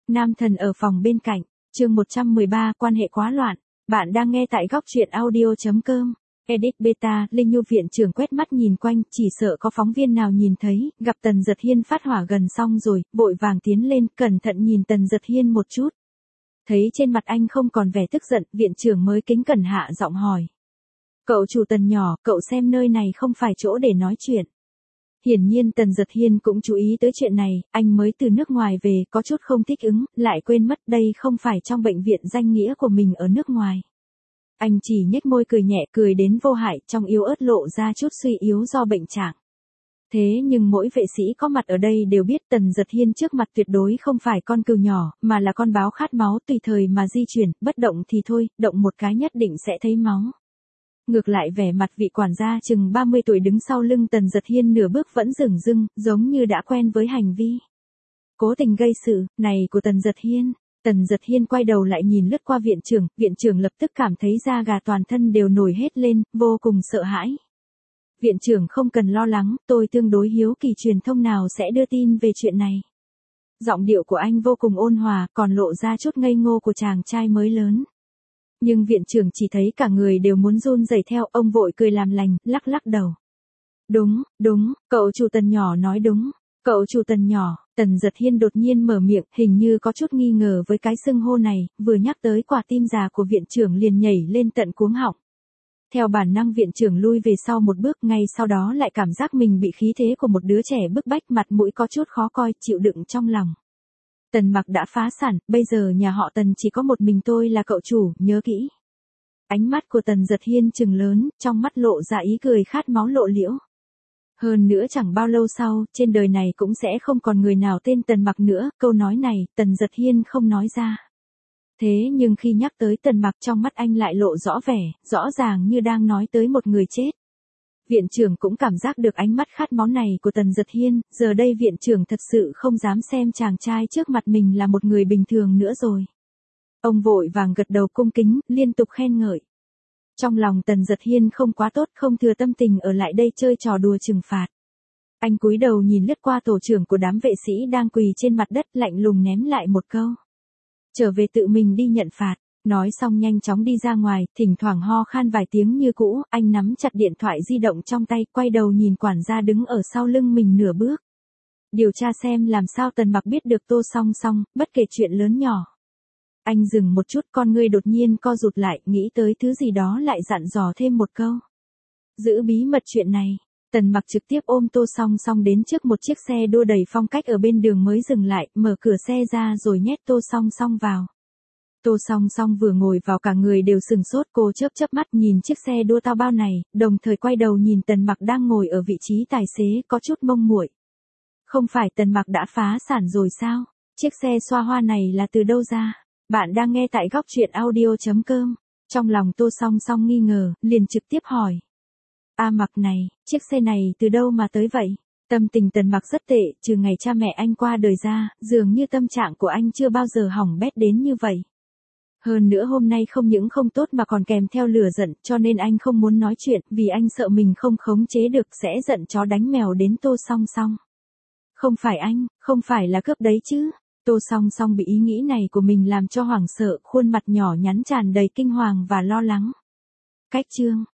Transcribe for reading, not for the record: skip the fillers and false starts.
Nam thần ở phòng bên cạnh, chương 113, quan hệ quá loạn. Bạn đang nghe tại góc truyện audio.com. Edit Beta, Linh Nhu viện trưởng quét mắt nhìn quanh, chỉ sợ có phóng viên nào nhìn thấy, gặp Tần Dật Hiên phát hỏa gần xong rồi, vội vàng tiến lên, cẩn thận nhìn Tần Dật Hiên một chút. Thấy trên mặt anh không còn vẻ tức giận, viện trưởng mới kính cẩn hạ giọng hỏi. Cậu chủ Tần nhỏ, cậu xem nơi này không phải chỗ để nói chuyện. Hiển nhiên Tần Dật Hiên cũng chú ý tới chuyện này, anh mới từ nước ngoài về, có chút không thích ứng, lại quên mất đây không phải trong bệnh viện danh nghĩa của mình ở nước ngoài. Anh chỉ nhếch môi cười nhẹ, cười đến vô hại, trong yếu ớt lộ ra chút suy yếu do bệnh trạng. Thế nhưng mỗi vệ sĩ có mặt ở đây đều biết Tần Dật Hiên trước mặt tuyệt đối không phải con cừu nhỏ, mà là con báo khát máu tùy thời mà di chuyển, bất động thì thôi, động một cái nhất định sẽ thấy máu. Ngược lại vẻ mặt vị quản gia chừng 30 tuổi đứng sau lưng Tần Dật Hiên nửa bước vẫn dửng dưng, giống như đã quen với hành vi cố tình gây sự này của Tần Dật Hiên. Tần Dật Hiên quay đầu lại nhìn lướt qua viện trưởng lập tức cảm thấy da gà toàn thân đều nổi hết lên, vô cùng sợ hãi. Viện trưởng không cần lo lắng, tôi tương đối hiếu kỳ truyền thông nào sẽ đưa tin về chuyện này. Giọng điệu của anh vô cùng ôn hòa, còn lộ ra chút ngây ngô của chàng trai mới lớn. Nhưng viện trưởng chỉ thấy cả người đều muốn run rẩy theo, ông vội cười làm lành, lắc lắc đầu. Đúng, cậu chủ Tần nhỏ nói đúng. Cậu chủ Tần nhỏ, Tần Dật Hiên đột nhiên mở miệng, hình như có chút nghi ngờ với cái xưng hô này, vừa nhắc tới quả tim già của viện trưởng liền nhảy lên tận cuống họng. Theo bản năng viện trưởng lui về sau một bước, ngay sau đó lại cảm giác mình bị khí thế của một đứa trẻ bức bách, mặt mũi có chút khó coi, chịu đựng trong lòng. Tần Mặc đã phá sản, bây giờ nhà họ Tần chỉ có một mình tôi là cậu chủ, nhớ kỹ. Ánh mắt của Tần Dật Hiên trừng lớn, trong mắt lộ ra ý cười khát máu lộ liễu. Hơn nữa chẳng bao lâu sau, trên đời này cũng sẽ không còn người nào tên Tần Mặc nữa, câu nói này, Tần Dật Hiên không nói ra. Thế nhưng khi nhắc tới Tần Mặc trong mắt anh lại lộ rõ vẻ, rõ ràng như đang nói tới một người chết. Viện trưởng cũng cảm giác được ánh mắt khát máu này của Tần Dật Hiên, giờ đây viện trưởng thật sự không dám xem chàng trai trước mặt mình là một người bình thường nữa rồi. Ông vội vàng gật đầu cung kính, liên tục khen ngợi. Trong lòng Tần Dật Hiên không quá tốt, không thừa tâm tình ở lại đây chơi trò đùa trừng phạt. Anh cúi đầu nhìn lướt qua tổ trưởng của đám vệ sĩ đang quỳ trên mặt đất, lạnh lùng ném lại một câu. Trở về tự mình đi nhận phạt. Nói xong nhanh chóng đi ra ngoài, thỉnh thoảng ho khan vài tiếng như cũ, anh nắm chặt điện thoại di động trong tay, quay đầu nhìn quản gia đứng ở sau lưng mình nửa bước. Điều tra xem làm sao Tần Mặc biết được Tô Song Song, bất kể chuyện lớn nhỏ. Anh dừng một chút, con ngươi đột nhiên co rụt lại, nghĩ tới thứ gì đó lại dặn dò thêm một câu. Giữ bí mật chuyện này. Tần Mặc trực tiếp ôm Tô Song Song đến trước một chiếc xe đua đầy phong cách ở bên đường mới dừng lại, mở cửa xe ra rồi nhét Tô Song Song vào. Tô Song Song vừa ngồi vào cả người đều sừng sốt, cô chớp mắt nhìn chiếc xe đua tao bao này, đồng thời quay đầu nhìn Tần Mặc đang ngồi ở vị trí tài xế, có chút mông muội. Không phải Tần Mặc đã phá sản rồi sao? Chiếc xe xoa hoa này là từ đâu ra? Bạn đang nghe tại góc truyện audio.com. Trong lòng Tô Song Song nghi ngờ, liền trực tiếp hỏi. Mặc này, chiếc xe này từ đâu mà tới vậy? Tâm tình Tần Mặc rất tệ, trừ ngày cha mẹ anh qua đời ra, dường như tâm trạng của anh chưa bao giờ hỏng bét đến như vậy. Hơn nữa hôm nay không những không tốt mà còn kèm theo lửa giận, cho nên anh không muốn nói chuyện, vì anh sợ mình không khống chế được sẽ giận chó đánh mèo đến Tô Song Song. Không phải anh, không phải là cướp đấy chứ. Tô Song Song bị ý nghĩ này của mình làm cho hoảng sợ, khuôn mặt nhỏ nhắn tràn đầy kinh hoàng và lo lắng. Cách chương